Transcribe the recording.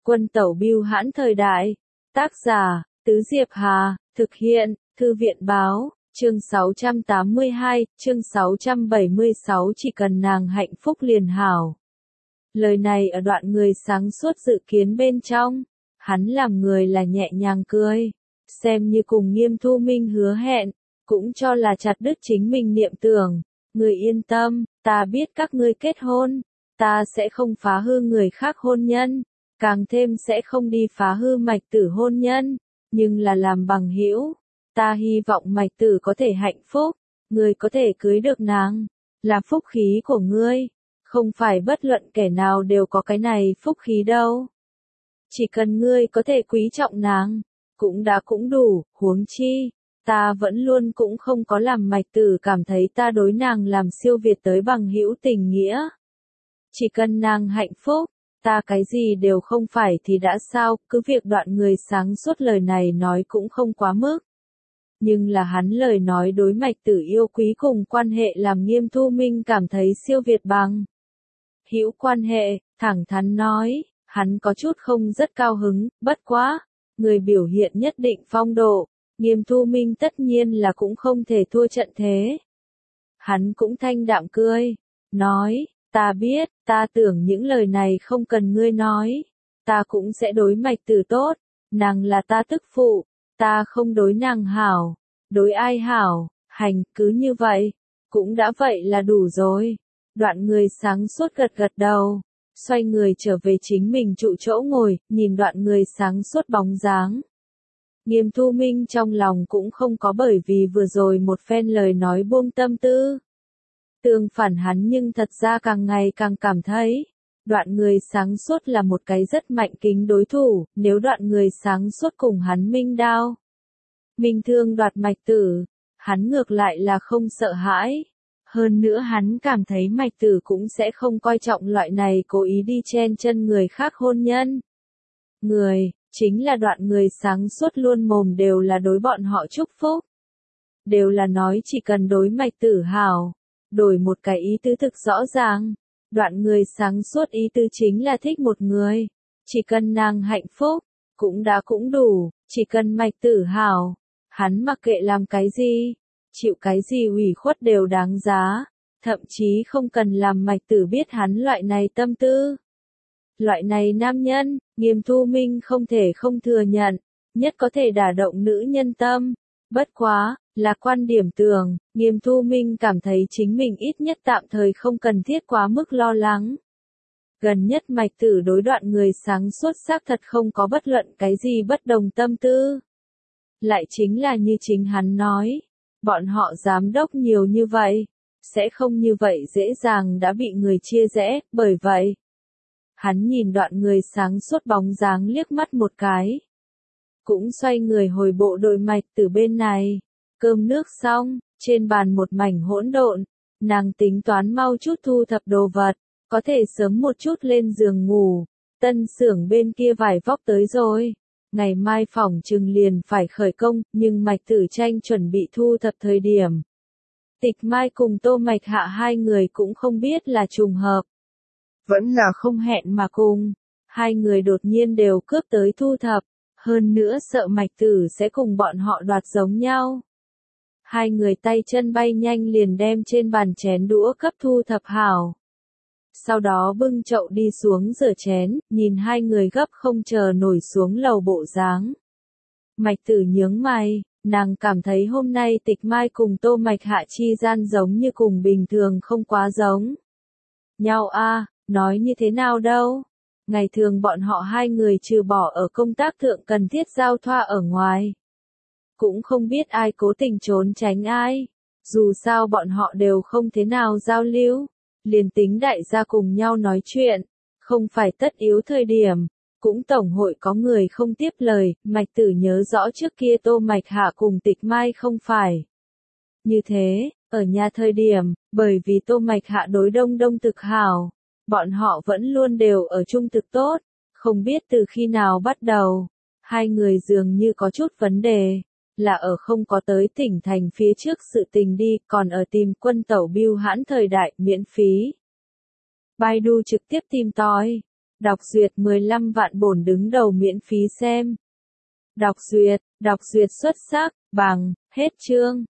Quân tẩu bưu hãn thời đại. Tác giả, Tứ Diệp Hà, thực hiện, Thư viện báo, chương 682, chương 676 chỉ cần nàng hạnh phúc liền hảo. Lời này ở đoạn người sáng suốt dự kiến bên trong, hắn làm người là nhẹ nhàng cười, xem như cùng Nghiêm Thu Minh hứa hẹn, cũng cho là chặt đứt chính mình niệm tưởng, người yên tâm, ta biết các ngươi kết hôn, ta sẽ không phá hư người khác hôn nhân, càng thêm sẽ không đi phá hư Mạch Tử hôn nhân, nhưng là làm bằng hữu, ta hy vọng Mạch Tử có thể hạnh phúc, ngươi có thể cưới được nàng, là phúc khí của ngươi, không phải bất luận kẻ nào đều có cái này phúc khí đâu. Chỉ cần ngươi có thể quý trọng nàng, cũng đã cũng đủ, huống chi, ta vẫn luôn cũng không có làm Mạch Tử cảm thấy ta đối nàng làm siêu việt tới bằng hữu tình nghĩa. Chỉ cần nàng hạnh phúc, ta cái gì đều không phải thì đã sao, cứ việc đoạn người sáng suốt lời này nói cũng không quá mức. Nhưng là hắn lời nói đối Mạch Tử yêu quý cùng quan hệ làm Nghiêm Thu Minh cảm thấy siêu việt bằng hữu quan hệ, thẳng thắn nói, hắn có chút không rất cao hứng, bất quá, người biểu hiện nhất định phong độ, Nghiêm Thu Minh tất nhiên là cũng không thể thua trận thế. Hắn cũng thanh đạm cười, nói, ta biết, ta tưởng những lời này không cần ngươi nói, ta cũng sẽ đối Mạch Tử tốt, nàng là ta tức phụ, ta không đối nàng hảo, đối ai hảo, hành cứ như vậy, cũng đã vậy là đủ rồi. Đoạn người sáng suốt gật gật đầu, xoay người trở về chính mình trụ chỗ ngồi, nhìn đoạn người sáng suốt bóng dáng. Nghiêm Thu Minh trong lòng cũng không có bởi vì vừa rồi một phen lời nói buông tâm tư. Tương phản hắn nhưng thật ra càng ngày càng cảm thấy, đoạn người sáng suốt là một cái rất mạnh kính đối thủ, nếu đoạn người sáng suốt cùng hắn minh đao. Minh thương đoạt Mạch Tử, hắn ngược lại là không sợ hãi. Hơn nữa hắn cảm thấy Mạch Tử cũng sẽ không coi trọng loại này cố ý đi chen chân người khác hôn nhân. Người, chính là đoạn người sáng suốt luôn mồm đều là đối bọn họ chúc phúc. Đều là nói chỉ cần đối Mạch Tử hảo, đổi một cái ý tứ thực rõ ràng. Đoạn người sáng suốt ý tứ chính là thích một người, chỉ cần nàng hạnh phúc, cũng đã cũng đủ, chỉ cần Mạch Tử hảo, hắn mặc kệ làm cái gì. Chịu cái gì ủy khuất đều đáng giá, thậm chí không cần làm Mạch Tử biết hắn loại này tâm tư. Loại này nam nhân, Nghiêm Thu Minh không thể không thừa nhận, nhất có thể đả động nữ nhân tâm. Bất quá, là quan điểm tưởng, Nghiêm Thu Minh cảm thấy chính mình ít nhất tạm thời không cần thiết quá mức lo lắng. Gần nhất Mạch Tử đối đoạn người sáng suốt xác thật không có bất luận cái gì bất đồng tâm tư. Lại chính là như chính hắn nói. Bọn họ giám đốc nhiều như vậy, sẽ không như vậy dễ dàng đã bị người chia rẽ, bởi vậy. Hắn nhìn đoạn người sáng suốt bóng dáng liếc mắt một cái. Cũng xoay người hồi bộ đội Mạch Tử bên này. Cơm nước xong, trên bàn một mảnh hỗn độn, nàng tính toán mau chút thu thập đồ vật, có thể sớm một chút lên giường ngủ. Tân xưởng bên kia vải vóc tới rồi. Ngày mai phỏng chừng liền phải khởi công, nhưng Mạch Tử tranh chuẩn bị thu thập thời điểm. Tịch Mai cùng Tô Mạch Hạ hai người cũng không biết là trùng hợp. Vẫn là không hẹn mà cùng. Hai người đột nhiên đều cướp tới thu thập. Hơn nữa sợ Mạch Tử sẽ cùng bọn họ đoạt giống nhau. Hai người tay chân bay nhanh liền đem trên bàn chén đũa cấp thu thập hảo. Sau đó bưng chậu đi xuống rửa chén, nhìn hai người gấp không chờ nổi xuống lầu bộ dáng. Mạch Tử nhướng mày, nàng cảm thấy hôm nay Tịch Mai cùng Tô Mạch Hạ chi gian giống như cùng bình thường không quá giống nhau a, nói như thế nào đâu. Ngày thường bọn họ hai người trừ bỏ ở công tác thượng cần thiết giao thoa ở ngoài. Cũng không biết ai cố tình trốn tránh ai, dù sao bọn họ đều không thế nào giao lưu. Liền tính đại gia cùng nhau nói chuyện, không phải tất yếu thời điểm, cũng tổng hội có người không tiếp lời, Mạch Tử nhớ rõ trước kia Tô Mạch Hạ cùng Tịch Mai không phải. Như thế, ở nhà thời điểm, bởi vì Tô Mạch Hạ đối Đông Đông thực hảo, bọn họ vẫn luôn đều ở chung thực tốt, không biết từ khi nào bắt đầu, hai người dường như có chút vấn đề. Là ở không có tới tỉnh thành phía trước sự tình đi, còn ở tìm quân tẩu bưu hãn thời đại miễn phí. Baidu trực tiếp tìm tòi, Đọc duyệt 15 vạn bổn đứng đầu miễn phí xem. Đọc duyệt xuất sắc, bằng, hết chương.